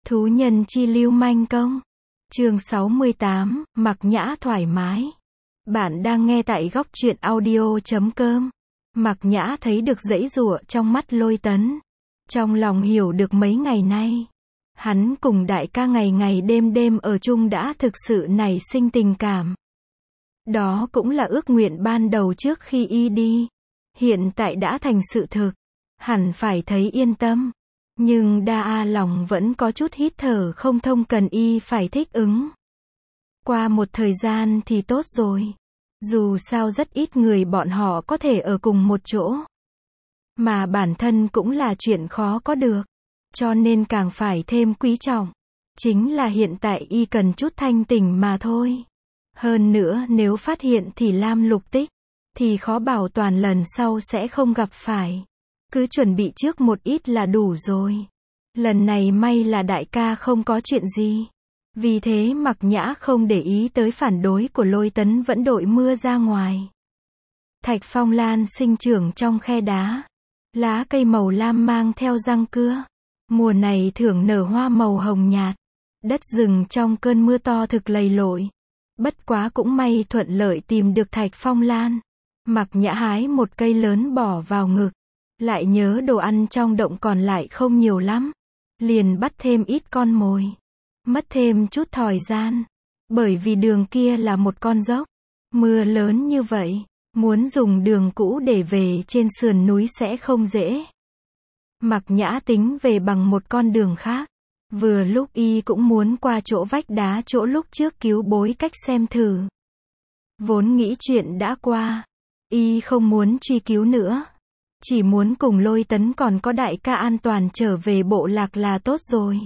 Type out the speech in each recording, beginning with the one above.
Thú nhân chi lưu manh công. Chương 68, mặc nhã thoải mái. Bạn đang nghe tại góc truyện audio.com. Mặc nhã thấy được giãy giụa trong mắt Lôi Tấn. Trong lòng hiểu được mấy ngày nay, hắn cùng đại ca ngày ngày đêm đêm ở chung đã thực sự nảy sinh tình cảm. Đó cũng là ước nguyện ban đầu trước khi y đi. Hiện tại đã thành sự thực. Hẳn phải thấy yên tâm. Nhưng đa lòng vẫn có chút hít thở không thông, cần y phải thích ứng. Qua một thời gian thì tốt rồi. Dù sao rất ít người bọn họ có thể ở cùng một chỗ. Mà bản thân cũng là chuyện khó có được. Cho nên càng phải thêm quý trọng. Chính là hiện tại y cần chút thanh tỉnh mà thôi. Hơn nữa nếu phát hiện thì lam lục tích, thì khó bảo toàn lần sau sẽ không gặp phải. Cứ chuẩn bị trước một ít là đủ rồi. Lần này may là đại ca không có chuyện gì. Vì thế Mặc Nhã không để ý tới phản đối của Lôi Tấn, vẫn đội mưa ra ngoài. Thạch phong lan sinh trưởng trong khe đá. Lá cây màu lam mang theo răng cưa. Mùa này thường nở hoa màu hồng nhạt. Đất rừng trong cơn mưa to thực lầy lội. Bất quá cũng may thuận lợi tìm được thạch phong lan. Mặc Nhã hái một cây lớn bỏ vào ngực. Lại nhớ đồ ăn trong động còn lại không nhiều lắm. Liền bắt thêm ít con mồi. Mất thêm chút thời gian. Bởi vì đường kia là một con dốc. Mưa lớn như vậy, muốn dùng đường cũ để về trên sườn núi sẽ không dễ. Mặc Nhã tính về bằng một con đường khác. Vừa lúc y cũng muốn qua chỗ vách đá chỗ lúc trước cứu Bối Cách xem thử. Vốn nghĩ chuyện đã qua, y không muốn truy cứu nữa. Chỉ muốn cùng Lôi Tấn còn có đại ca an toàn trở về bộ lạc là tốt rồi.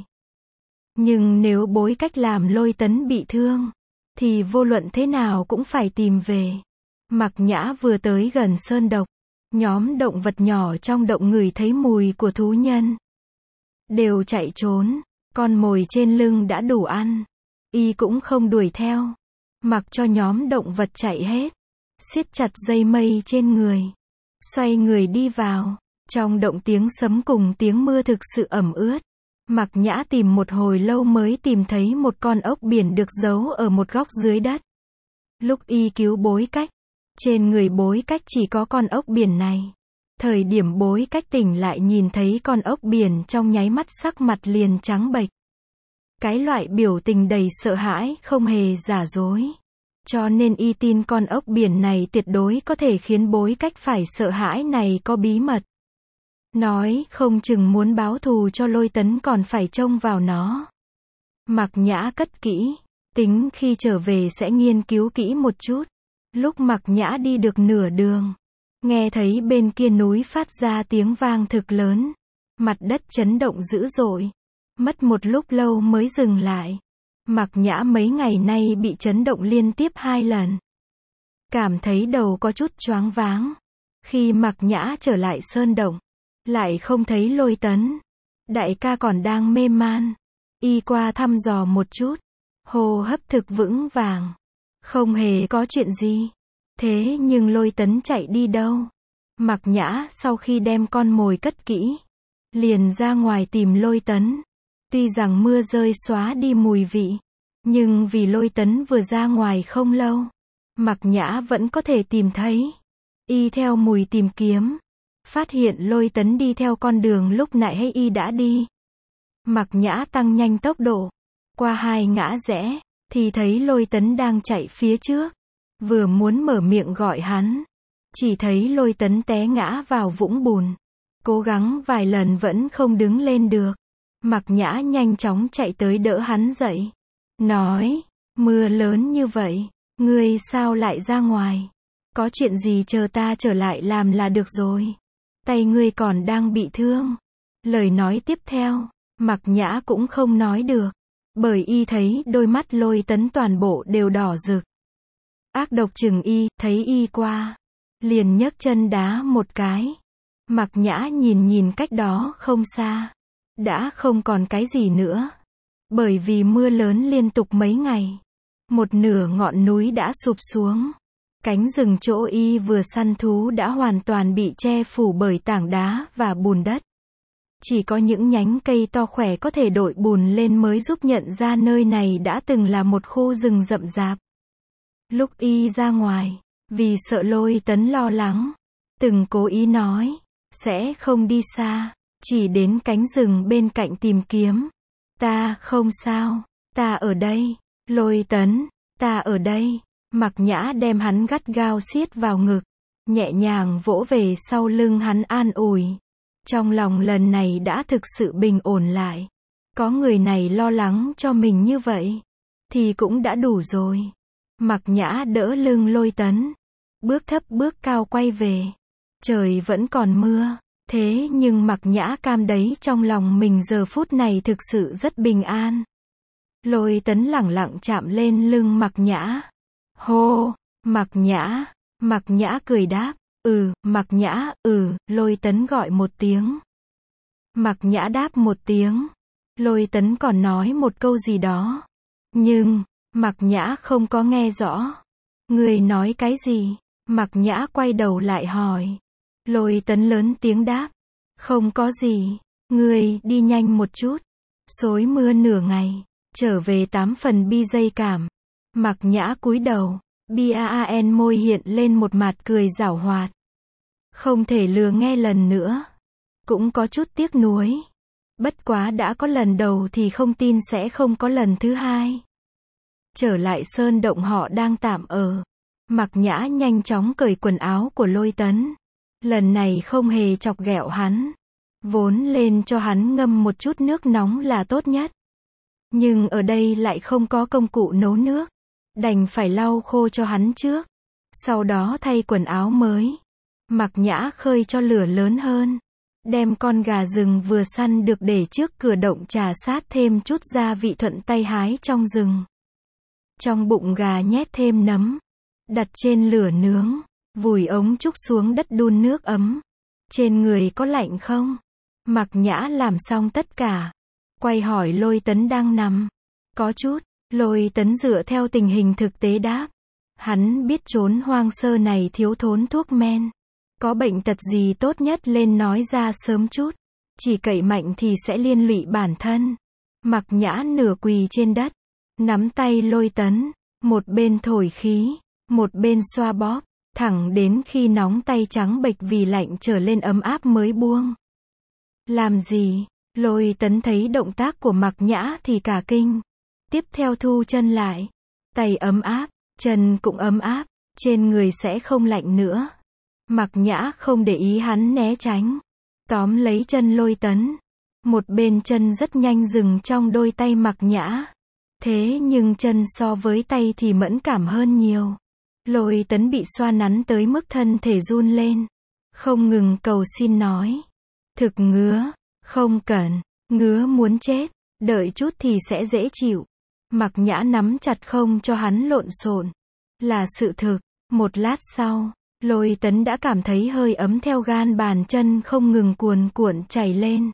Nhưng nếu Bối Cách làm Lôi Tấn bị thương, thì vô luận thế nào cũng phải tìm về. Mặc Nhã vừa tới gần sơn độc, nhóm động vật nhỏ trong động ngửi thấy mùi của thú nhân. Đều chạy trốn, con mồi trên lưng đã đủ ăn. Y cũng không đuổi theo. Mặc cho nhóm động vật chạy hết. Siết chặt dây mây trên người. Xoay người đi vào. Trong động tiếng sấm cùng tiếng mưa thực sự ẩm ướt. Mặc Nhã tìm một hồi lâu mới tìm thấy một con ốc biển được giấu ở một góc dưới đất. Lúc y cứu Bối Cách, trên người Bối Cách chỉ có con ốc biển này. Thời điểm Bối Cách tỉnh lại nhìn thấy con ốc biển, trong nháy mắt sắc mặt liền trắng bệch. Cái loại biểu tình đầy sợ hãi không hề giả dối. Cho nên y tin con ốc biển này tuyệt đối có thể khiến Bối Cách phải sợ hãi, này có bí mật. Nói không chừng muốn báo thù cho Lôi Tấn còn phải trông vào nó. Mặc Nhã cất kỹ, tính khi trở về sẽ nghiên cứu kỹ một chút. Lúc Mặc Nhã đi được nửa đường, nghe thấy bên kia núi phát ra tiếng vang thực lớn. Mặt đất chấn động dữ dội. Mất một lúc lâu mới dừng lại. Mặc Nhã mấy ngày nay bị chấn động liên tiếp 2 lần. Cảm thấy đầu có chút choáng váng. Khi Mặc Nhã trở lại sơn động, lại không thấy Lôi Tấn. Đại ca còn đang mê man. Y qua thăm dò một chút. Hô hấp thực vững vàng. Không hề có chuyện gì. Thế nhưng Lôi Tấn chạy đi đâu? Mặc Nhã sau khi đem con mồi cất kỹ, liền ra ngoài tìm Lôi Tấn. Tuy rằng mưa rơi xóa đi mùi vị, nhưng vì Lôi Tấn vừa ra ngoài không lâu, Mặc Nhã vẫn có thể tìm thấy. Y theo mùi tìm kiếm, phát hiện Lôi Tấn đi theo con đường lúc nãy y đã đi. Mặc Nhã tăng nhanh tốc độ, qua 2 ngã rẽ, thì thấy Lôi Tấn đang chạy phía trước. Vừa muốn mở miệng gọi hắn, chỉ thấy Lôi Tấn té ngã vào vũng bùn. Cố gắng vài lần vẫn không đứng lên được. Mặc Nhã nhanh chóng chạy tới đỡ hắn dậy. Nói, mưa lớn như vậy, ngươi sao lại ra ngoài? Có chuyện gì chờ ta trở lại làm là được rồi. Tay ngươi còn đang bị thương. Lời nói tiếp theo, Mặc Nhã cũng không nói được. Bởi y thấy đôi mắt Lôi Tấn toàn bộ đều đỏ rực. Ác độc chừng y, thấy y qua, liền nhấc chân đá một cái. Mặc Nhã nhìn cách đó không xa, đã không còn cái gì nữa. Bởi vì mưa lớn liên tục mấy ngày, một nửa ngọn núi đã sụp xuống. Cánh rừng chỗ y vừa săn thú đã hoàn toàn bị che phủ bởi tảng đá và bùn đất. Chỉ có những nhánh cây to khỏe có thể đội bùn lên mới giúp nhận ra nơi này đã từng là một khu rừng rậm rạp. Lúc y ra ngoài, vì sợ Lôi Tấn lo lắng, từng cố ý nói, sẽ không đi xa, chỉ đến cánh rừng bên cạnh tìm kiếm. Ta không sao, ta ở đây. Lôi Tấn, ta ở đây. Mặc Nhã đem hắn gắt gao siết vào ngực, nhẹ nhàng vỗ về sau lưng hắn an ủi. Trong lòng lần này đã thực sự bình ổn lại. Có người này lo lắng cho mình như vậy, thì cũng đã đủ rồi. Mặc Nhã đỡ lưng Lôi Tấn, bước thấp bước cao quay về. Trời vẫn còn mưa, thế nhưng Mặc Nhã cam đấy trong lòng mình giờ phút này thực sự rất bình an. Lôi Tấn lẳng lặng chạm lên lưng Mặc Nhã. Hô, Mặc Nhã cười đáp, Mặc Nhã, Lôi Tấn gọi một tiếng. Mặc Nhã đáp một tiếng. Lôi Tấn còn nói một câu gì đó, nhưng Mặc Nhã không có nghe rõ. Người nói cái gì? Mặc Nhã quay đầu lại hỏi. Lôi Tấn lớn tiếng đáp, không có gì, người đi nhanh một chút. Xối mưa nửa ngày, trở về 8 phần bi dây cảm. Mặc Nhã cúi đầu, Bian môi hiện lên một mặt cười giảo hoạt. Không thể lừa nghe lần nữa. Cũng có chút tiếc nuối. Bất quá đã có lần đầu thì không tin sẽ không có lần thứ hai. Trở lại sơn động họ đang tạm ở. Mặc Nhã nhanh chóng cởi quần áo của Lôi Tấn. Lần này không hề chọc ghẹo hắn. Vốn lên cho hắn ngâm một chút nước nóng là tốt nhất. Nhưng ở đây lại không có công cụ nấu nước. Đành phải lau khô cho hắn trước. Sau đó thay quần áo mới. Mặc Nhã khơi cho lửa lớn hơn. Đem con gà rừng vừa săn được để trước cửa động trà sát thêm chút gia vị thuận tay hái trong rừng. Trong bụng gà nhét thêm nấm. Đặt trên lửa nướng. Vùi ống trúc xuống đất đun nước ấm. Trên người có lạnh không? Mặc Nhã làm xong tất cả. Quay hỏi Lôi Tấn đang nằm. Có chút. Lôi Tấn dựa theo tình hình thực tế đáp. Hắn biết chốn hoang sơ này thiếu thốn thuốc men. Có bệnh tật gì tốt nhất lên nói ra sớm chút. Chỉ cậy mạnh thì sẽ liên lụy bản thân. Mặc Nhã nửa quỳ trên đất. Nắm tay Lôi Tấn. Một bên thổi khí. Một bên xoa bóp. Thẳng đến khi nóng tay trắng bệch vì lạnh trở lên ấm áp mới buông. Làm gì? Lôi Tấn thấy động tác của Mặc Nhã thì cả kinh. Tiếp theo thu chân lại. Tay ấm áp. Chân cũng ấm áp. Trên người sẽ không lạnh nữa. Mặc Nhã không để ý hắn né tránh. Tóm lấy chân Lôi Tấn. Một bên chân rất nhanh dừng trong đôi tay Mặc Nhã. Thế nhưng chân so với tay thì mẫn cảm hơn nhiều. Lôi Tấn bị xoa nắn tới mức thân thể run lên. Không ngừng cầu xin nói. Thực ngứa. Không cần. Ngứa muốn chết. Đợi chút thì sẽ dễ chịu. Mặc Nhã nắm chặt không cho hắn lộn xộn. Là sự thực. Một lát sau. Lôi Tấn đã cảm thấy hơi ấm theo gan bàn chân không ngừng cuồn cuộn chảy lên.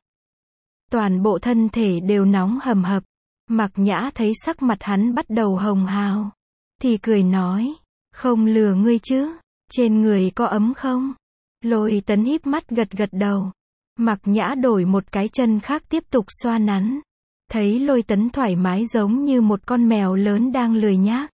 Toàn bộ thân thể đều nóng hầm hập. Mặc Nhã thấy sắc mặt hắn bắt đầu hồng hào. Thì cười nói. Không lừa ngươi chứ. Trên người có ấm không? Lôi Tấn híp mắt gật gật đầu. Mặc Nhã đổi một cái chân khác tiếp tục xoa nắn. Thấy Lôi Tấn thoải mái giống như một con mèo lớn đang lười nhác.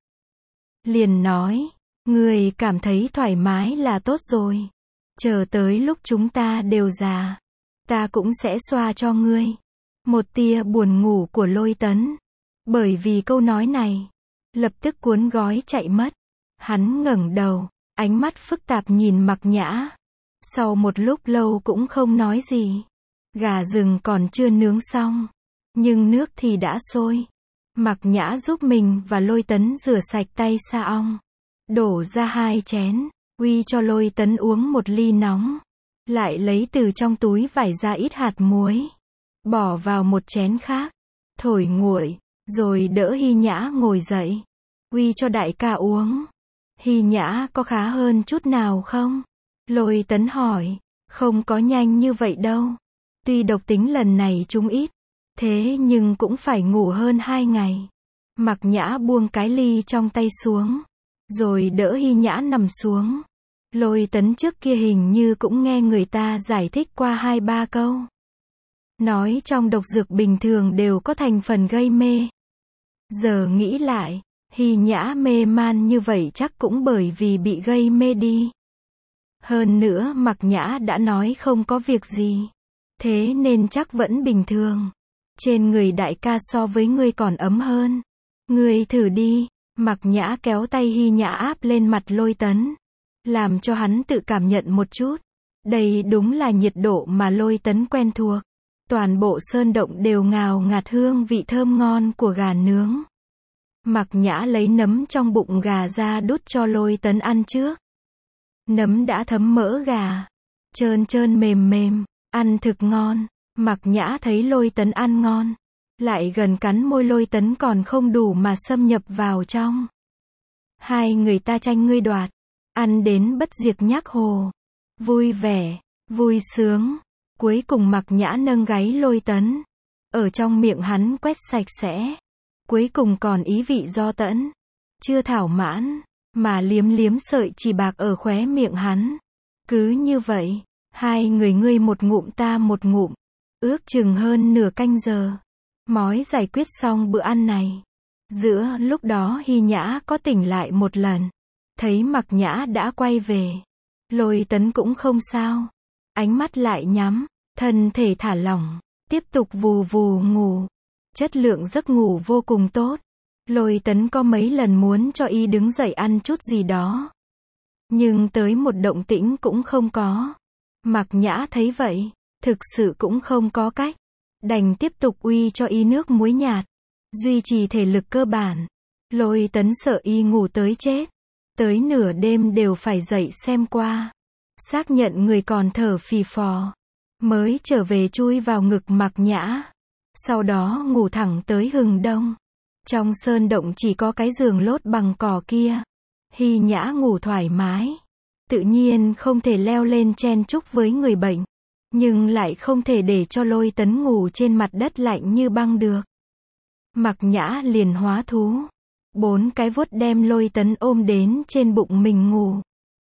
Liền nói. Ngươi cảm thấy thoải mái là tốt rồi. Chờ tới lúc chúng ta đều già. Ta cũng sẽ xoa cho ngươi. Một tia buồn ngủ của Lôi Tấn. Bởi vì câu nói này. Lập tức cuốn gói chạy mất. Hắn ngẩng đầu. Ánh mắt phức tạp nhìn Mặc Nhã. Sau một lúc lâu cũng không nói gì. Gà rừng còn chưa nướng xong. Nhưng nước thì đã sôi. Mặc Nhã giúp mình và Lôi Tấn rửa sạch tay sa ong. Đổ ra 2 chén. Uy cho Lôi Tấn uống một ly nóng. Lại lấy từ trong túi vải ra ít hạt muối. Bỏ vào một chén khác. Thổi nguội. Rồi đỡ Hy Nhã ngồi dậy. Uy cho đại ca uống. Hy Nhã có khá hơn chút nào không? Lôi Tấn hỏi. Không có nhanh như vậy đâu. Tuy độc tính lần này chúng ít. Thế nhưng cũng phải ngủ hơn 2 ngày. Mặc Nhã buông cái ly trong tay xuống. Rồi đỡ Hy Nhã nằm xuống. Lôi Tấn trước kia hình như cũng nghe người ta giải thích qua 2-3 câu. nói trong độc dược bình thường đều có thành phần gây mê. Giờ nghĩ lại, Hy Nhã mê man như vậy chắc cũng bởi vì bị gây mê đi. Hơn nữa Mạc Nhã đã nói không có việc gì. Thế nên chắc vẫn bình thường. Trên người đại ca so với ngươi còn ấm hơn. Ngươi thử đi. Mạc Nhã kéo tay Hy Nhã áp lên mặt Lôi Tấn. Làm cho hắn tự cảm nhận một chút. Đây đúng là nhiệt độ mà Lôi Tấn quen thuộc. Toàn bộ sơn động đều ngào ngạt hương vị thơm ngon của gà nướng. Mạc Nhã lấy nấm trong bụng gà ra đút cho Lôi Tấn ăn trước. Nấm đã thấm mỡ gà. Trơn trơn mềm mềm, ăn thực ngon. Mạc Nhã thấy Lôi Tấn ăn ngon. Lại gần cắn môi Lôi Tấn còn không đủ mà xâm nhập vào trong. Hai người ta tranh ngươi đoạt. Ăn đến bất diệt nhác hồ. Vui vẻ, vui sướng. Cuối cùng Mạc Nhã nâng gáy Lôi Tấn. Ở trong miệng hắn quét sạch sẽ. Cuối cùng còn ý vị do tẫn. Chưa thảo mãn, mà liếm liếm sợi chỉ bạc ở khóe miệng hắn. Cứ như vậy, hai người ngươi một ngụm ta một ngụm. Ước chừng hơn nửa canh giờ. Mói giải quyết xong bữa ăn này. Giữa lúc đó Hy Nhã có tỉnh lại một lần. Thấy Mạc Nhã đã quay về. Lôi Tấn cũng không sao. Ánh mắt lại nhắm, thân thể thả lỏng. Tiếp tục vù vù ngủ. Chất lượng giấc ngủ vô cùng tốt. Lôi Tấn có mấy lần muốn cho y đứng dậy ăn chút gì đó. Nhưng tới một động tĩnh cũng không có. Mạc Nhã thấy vậy, thực sự cũng không có cách. Đành tiếp tục uy cho y nước muối nhạt. Duy trì thể lực cơ bản. Lôi Tấn sợ y ngủ tới chết. Tới nửa đêm đều phải dậy xem qua. Xác nhận người còn thở phì phò. Mới trở về chui vào ngực Mạc Nhã. Sau đó ngủ thẳng tới hừng đông. Trong sơn động chỉ có cái giường lót bằng cỏ kia. Hy Nhã ngủ thoải mái. Tự nhiên không thể leo lên chen chúc với người bệnh. Nhưng lại không thể để cho Lôi Tấn ngủ trên mặt đất lạnh như băng được. Mạc Nhã liền hóa thú. 4 cái vuốt đem Lôi Tấn ôm đến trên bụng mình ngủ.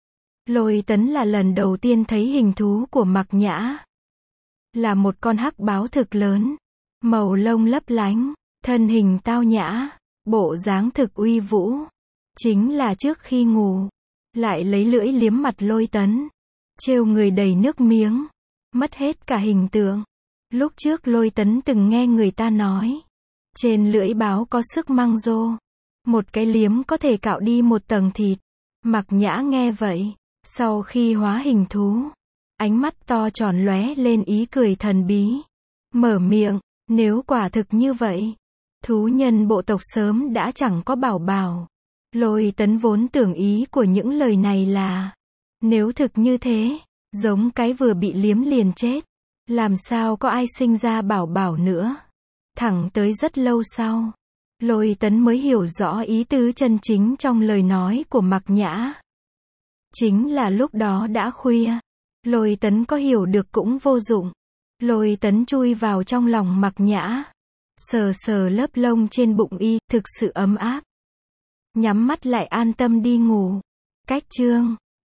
Lôi Tấn là lần đầu tiên thấy hình thú của Mạc Nhã. Là một con hắc báo thực lớn. Màu lông lấp lánh. Thân hình tao nhã. Bộ dáng thực uy vũ. Chính là trước khi ngủ. Lại lấy lưỡi liếm mặt Lôi Tấn. Trêu người đầy nước miếng. Mất hết cả hình tượng. Lúc trước Lôi Tấn từng nghe người ta nói. Trên lưỡi báo có sức mang rô. Một cái liếm có thể cạo đi một tầng thịt. Mạc Nhã nghe vậy. Sau khi hóa hình thú. Ánh mắt to tròn lóe lên ý cười thần bí. Mở miệng. Nếu quả thực như vậy. Thú nhân bộ tộc sớm đã chẳng có bảo bảo. Lôi Tấn vốn tưởng ý của những lời này là. Nếu thực như thế. Giống cái vừa bị liếm liền chết. Làm sao có ai sinh ra bảo bảo nữa. Thẳng tới rất lâu sau. Lôi Tấn mới hiểu rõ ý tứ chân chính trong lời nói của Mạc Nhã. Chính là lúc đó đã khuya. Lôi Tấn có hiểu được cũng vô dụng. Lôi Tấn chui vào trong lòng Mạc Nhã. Sờ sờ lớp lông trên bụng y, thực sự ấm áp. Nhắm mắt lại an tâm đi ngủ. Cách chương